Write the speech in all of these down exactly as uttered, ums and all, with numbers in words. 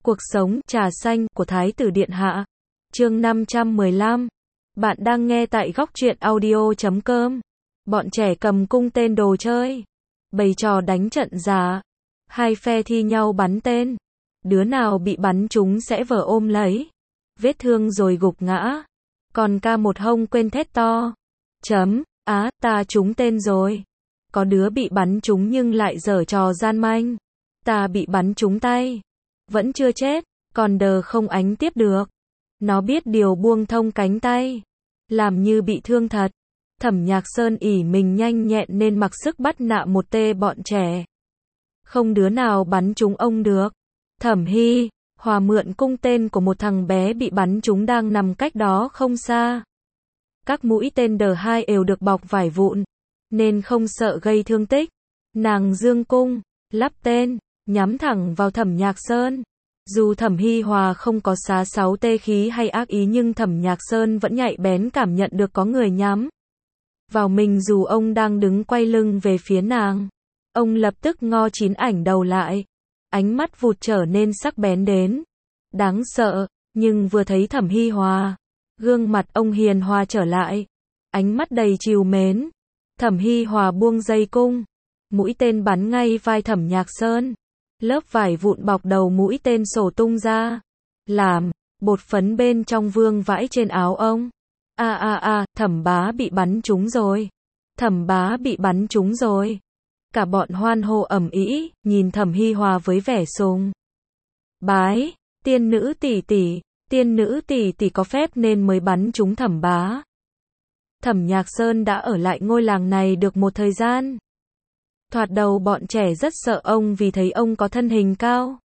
Cuộc sống trà xanh của Thái tử Điện Hạ. Chương năm trăm mười lăm. Bạn đang nghe tại góc truyện audio chấm com. Bọn trẻ cầm cung tên đồ chơi. Bày trò đánh trận giả. Hai phe thi nhau bắn tên. Đứa nào bị bắn trúng sẽ vờ ôm lấy vết thương rồi gục ngã. Còn ca một hông quên thét to. Chấm, á, ta trúng tên rồi. Có đứa bị bắn trúng nhưng lại giở trò gian manh. Ta bị bắn trúng tay. Vẫn chưa chết, còn đờ không ánh tiếp được. Nó biết điều buông thông cánh tay. Làm như bị thương thật. Thẩm Nhạc Sơn ỷ mình nhanh nhẹn nên mặc sức bắt nạ một tê bọn trẻ. Không đứa nào bắn trúng ông được. Thẩm Hy Hòa mượn cung tên của một thằng bé bị bắn trúng đang nằm cách đó không xa. Các mũi tên đờ hai đều được bọc vải vụn, nên không sợ gây thương tích. Nàng dương cung, lắp tên, nhắm thẳng vào Thẩm Nhạc Sơn. Dù Thẩm Hy Hòa không có xá sáu tê khí hay ác ý nhưng Thẩm Nhạc Sơn vẫn nhạy bén cảm nhận được có người nhắm vào mình dù ông đang đứng quay lưng về phía nàng. Ông lập tức ngó chín ảnh đầu lại. Ánh mắt vụt trở nên sắc bén đến đáng sợ, nhưng vừa thấy Thẩm Hy Hòa, gương mặt ông hiền hòa trở lại, ánh mắt đầy trìu mến. Thẩm Hy Hòa buông dây cung, mũi tên bắn ngay vai Thẩm Nhạc Sơn. Lớp vải vụn bọc đầu mũi tên sổ tung ra, làm bột phấn bên trong vương vãi trên áo ông. A a a, Thẩm bá bị bắn trúng rồi. Thẩm bá bị bắn trúng rồi. Cả bọn hoan hô ầm ĩ, nhìn Thẩm Hy Hòa với vẻ sùng bái. Tiên nữ tỷ tỷ, tiên nữ tỷ tỷ có phép nên mới bắn trúng Thẩm bá. Thẩm Nhạc Sơn đã ở lại ngôi làng này được một thời gian. Thoạt đầu bọn trẻ rất sợ ông vì thấy ông có thân hình cao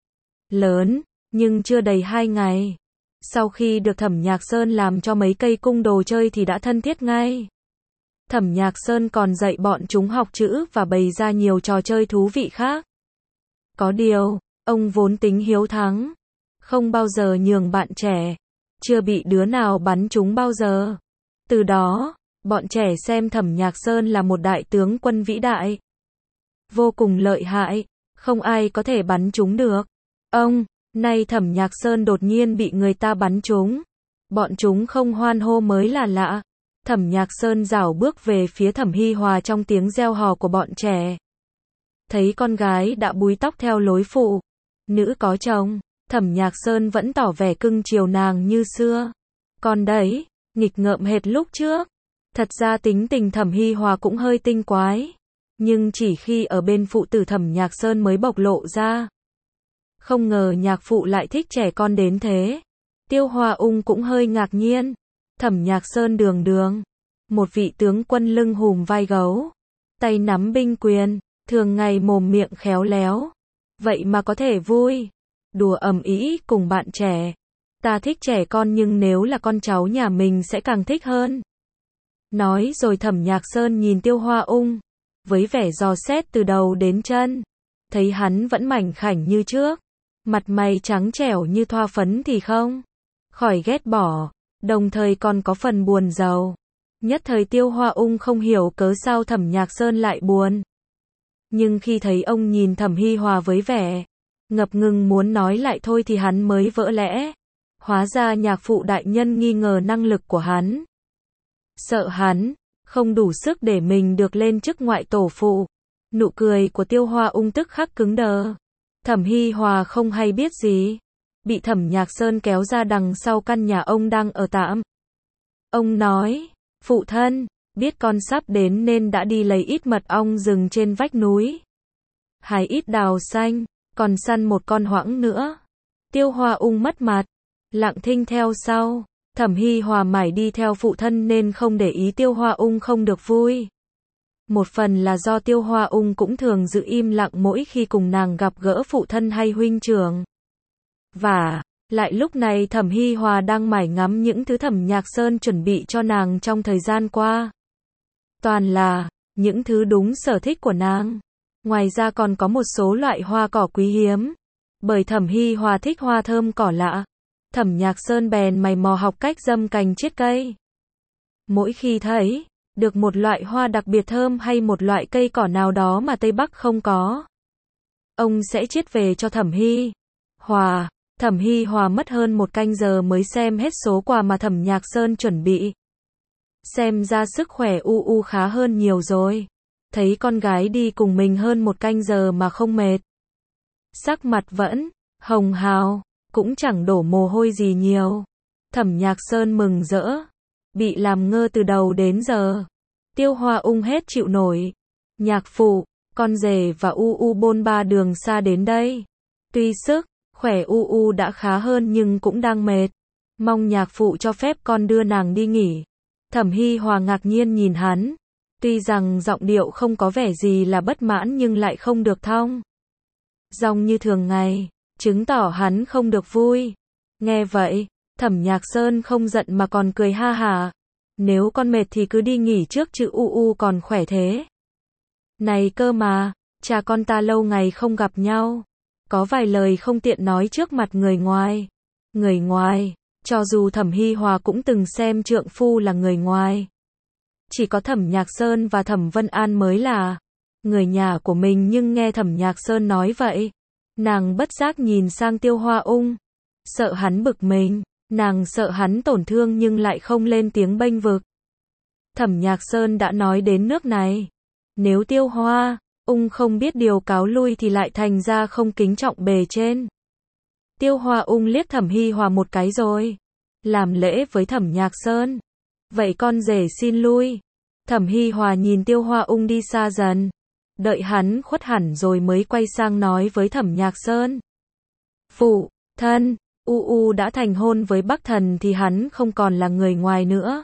lớn, nhưng chưa đầy hai ngày, sau khi được Thẩm Nhạc Sơn làm cho mấy cây cung đồ chơi thì đã thân thiết ngay. Thẩm Nhạc Sơn còn dạy bọn chúng học chữ và bày ra nhiều trò chơi thú vị khác. Có điều, ông vốn tính hiếu thắng, không bao giờ nhường bạn trẻ, chưa bị đứa nào bắn trúng bao giờ. Từ đó, bọn trẻ xem Thẩm Nhạc Sơn là một đại tướng quân vĩ đại, vô cùng lợi hại, không ai có thể bắn trúng được ông. Nay Thẩm Nhạc Sơn đột nhiên bị người ta bắn trúng, bọn chúng không hoan hô mới là lạ. Thẩm Nhạc Sơn rảo bước về phía Thẩm Hy Hòa trong tiếng reo hò của bọn trẻ. Thấy con gái đã búi tóc theo lối phụ nữ có chồng, Thẩm Nhạc Sơn vẫn tỏ vẻ cưng chiều nàng như xưa. Còn đấy, nghịch ngợm hệt lúc trước. Thật ra tính tình Thẩm Hy Hòa cũng hơi tinh quái, nhưng chỉ khi ở bên phụ tử Thẩm Nhạc Sơn mới bộc lộ ra. Không ngờ nhạc phụ lại thích trẻ con đến thế. Tiêu Hoa Ung cũng hơi ngạc nhiên. Thẩm Nhạc Sơn đường đường, một vị tướng quân lưng hùm vai gấu, tay nắm binh quyền, thường ngày mồm miệng khéo léo, vậy mà có thể vui đùa ầm ĩ cùng bạn trẻ. Ta thích trẻ con nhưng nếu là con cháu nhà mình sẽ càng thích hơn. Nói rồi Thẩm Nhạc Sơn nhìn Tiêu Hoa Ung với vẻ dò xét từ đầu đến chân. Thấy hắn vẫn mảnh khảnh như trước, mặt mày trắng trẻo như thoa phấn thì không khỏi ghét bỏ, đồng thời còn có phần buồn rầu. Nhất thời Tiêu Hoa Ung không hiểu cớ sao Thẩm Nhạc Sơn lại buồn. Nhưng khi thấy ông nhìn Thẩm Hy Hòa với vẻ ngập ngừng muốn nói lại thôi thì hắn mới vỡ lẽ. Hóa ra nhạc phụ đại nhân nghi ngờ năng lực của hắn. Sợ hắn không đủ sức để mình được lên chức ngoại tổ phụ. Nụ cười của Tiêu Hoa Ung tức khắc cứng đờ. Thẩm Hy Hòa không hay biết gì, bị Thẩm Nhạc Sơn kéo ra đằng sau căn nhà ông đang ở tạm. Ông nói, phụ thân, biết con sắp đến nên đã đi lấy ít mật ong rừng trên vách núi, hái ít đào xanh, còn săn một con hoãng nữa. Tiêu Hoa Ung mất mặt, lặng thinh theo sau. Thẩm Hy Hòa mải đi theo phụ thân nên không để ý Tiêu Hoa Ung không được vui. Một phần là do Tiêu Hoa Ung cũng thường giữ im lặng mỗi khi cùng nàng gặp gỡ phụ thân hay huynh trưởng. Và lại lúc này Thẩm Hy Hòa đang mải ngắm những thứ Thẩm Nhạc Sơn chuẩn bị cho nàng trong thời gian qua. Toàn là những thứ đúng sở thích của nàng. Ngoài ra còn có một số loại hoa cỏ quý hiếm. Bởi Thẩm Hy Hòa thích hoa thơm cỏ lạ, Thẩm Nhạc Sơn bèn mày mò học cách dâm cành chiết cây. Mỗi khi thấy được một loại hoa đặc biệt thơm hay một loại cây cỏ nào đó mà Tây Bắc không có, ông sẽ chiết về cho Thẩm Hy Hòa. Thẩm Hi Hòa mất hơn một canh giờ mới xem hết số quà mà Thẩm Nhạc Sơn chuẩn bị. Xem ra sức khỏe U U khá hơn nhiều rồi. Thấy con gái đi cùng mình hơn một canh giờ mà không mệt. Sắc mặt vẫn hồng hào, cũng chẳng đổ mồ hôi gì nhiều. Thẩm Nhạc Sơn mừng rỡ. Bị làm ngơ từ đầu đến giờ. Tiêu Hoa Ung hết chịu nổi. Nhạc phụ, con rể và U U bôn ba đường xa đến đây. Tuy sức khỏe U U đã khá hơn nhưng cũng đang mệt. Mong nhạc phụ cho phép con đưa nàng đi nghỉ. Thẩm Hi Hòa ngạc nhiên nhìn hắn. Tuy rằng giọng điệu không có vẻ gì là bất mãn nhưng lại không được thong dong như thường ngày, chứng tỏ hắn không được vui. Nghe vậy, Thẩm Nhạc Sơn không giận mà còn cười ha hả. Nếu con mệt thì cứ đi nghỉ trước chứ U U còn khỏe thế. Này cơ mà, cha con ta lâu ngày không gặp nhau. Có vài lời không tiện nói trước mặt người ngoài. Người ngoài, cho dù Thẩm Hi Hòa cũng từng xem trượng phu là người ngoài. Chỉ có Thẩm Nhạc Sơn và Thẩm Vân An mới là người nhà của mình, nhưng nghe Thẩm Nhạc Sơn nói vậy, nàng bất giác nhìn sang Tiêu Hoa Ung. Sợ hắn bực mình, nàng sợ hắn tổn thương nhưng lại không lên tiếng bênh vực. Thẩm Nhạc Sơn đã nói đến nước này. Nếu Tiêu Hoa Ung không biết điều cáo lui thì lại thành ra không kính trọng bề trên. Tiêu Hoa Ung liếc Thẩm Hi Hòa một cái rồi làm lễ với Thẩm Nhạc Sơn. Vậy con rể xin lui. Thẩm Hi Hòa nhìn Tiêu Hoa Ung đi xa dần. Đợi hắn khuất hẳn rồi mới quay sang nói với Thẩm Nhạc Sơn. Phụ thân, U U đã thành hôn với Bắc Thần thì hắn không còn là người ngoài nữa.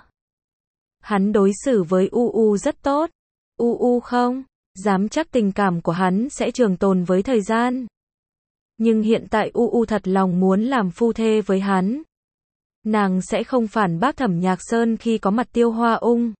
Hắn đối xử với U U rất tốt. U U không dám chắc tình cảm của hắn sẽ trường tồn với thời gian. Nhưng hiện tại U U thật lòng muốn làm phu thê với hắn. Nàng sẽ không phản bác Thẩm Nhạc Sơn khi có mặt Tiêu Hoa Ung.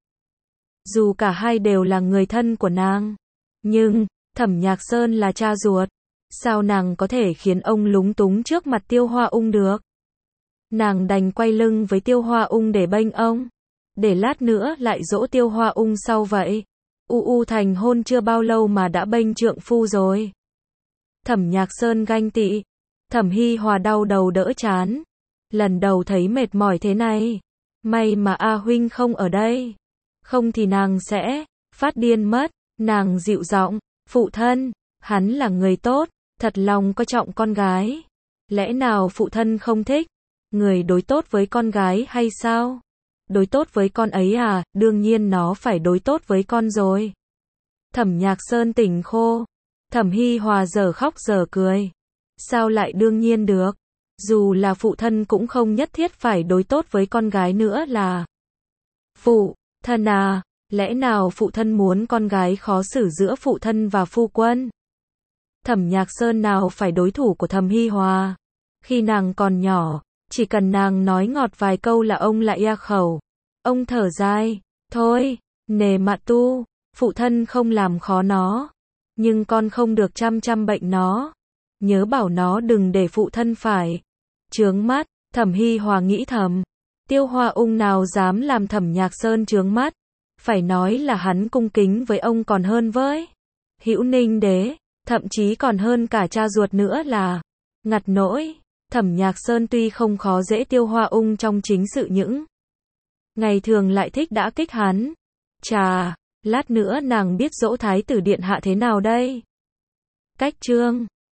Dù cả hai đều là người thân của nàng. Nhưng, Thẩm Nhạc Sơn là cha ruột. Sao nàng có thể khiến ông lúng túng trước mặt Tiêu Hoa Ung được? Nàng đành quay lưng với Tiêu Hoa Ung để bênh ông. Để lát nữa lại dỗ Tiêu Hoa Ung sau vậy. U U thành hôn chưa bao lâu mà đã bênh trượng phu rồi. Thẩm Nhạc Sơn ganh tị. Thẩm Hi Hòa đau đầu đỡ chán. Lần đầu thấy mệt mỏi thế này. May mà A huynh không ở đây. Không thì nàng sẽ phát điên mất. Nàng dịu giọng, phụ thân, hắn là người tốt, thật lòng coi trọng con gái. Lẽ nào phụ thân không thích người đối tốt với con gái hay sao? Đối tốt với con ấy à, đương nhiên nó phải đối tốt với con rồi. Thẩm Nhạc Sơn tỉnh khô. Thẩm Hi Hòa giờ khóc giờ cười. Sao lại đương nhiên được? Dù là phụ thân cũng không nhất thiết phải đối tốt với con gái nữa là. Phụ thân à, lẽ nào phụ thân muốn con gái khó xử giữa phụ thân và phu quân? Thẩm Nhạc Sơn nào phải đối thủ của Thẩm Hi Hòa. Khi nàng còn nhỏ, chỉ cần nàng nói ngọt vài câu là ông lại ia khẩu. Ông thở dài, thôi, nề mặt tu, phụ thân không làm khó nó. Nhưng con không được chăm chăm bệnh nó. Nhớ bảo nó đừng để phụ thân phải chướng mắt. Thẩm Hi Hòa nghĩ thầm. Tiêu Hoa Ung nào dám làm Thẩm Nhạc Sơn chướng mắt. Phải nói là hắn cung kính với ông còn hơn với Hữu Ninh Đế, thậm chí còn hơn cả cha ruột nữa là. Ngặt nỗi, Thẩm Nhạc Sơn tuy không khó dễ Tiêu Hoa Ung trong chính sự những ngày thường lại thích đã kích hắn. Chà, lát nữa nàng biết dỗ thái tử điện hạ thế nào đây? Cách chương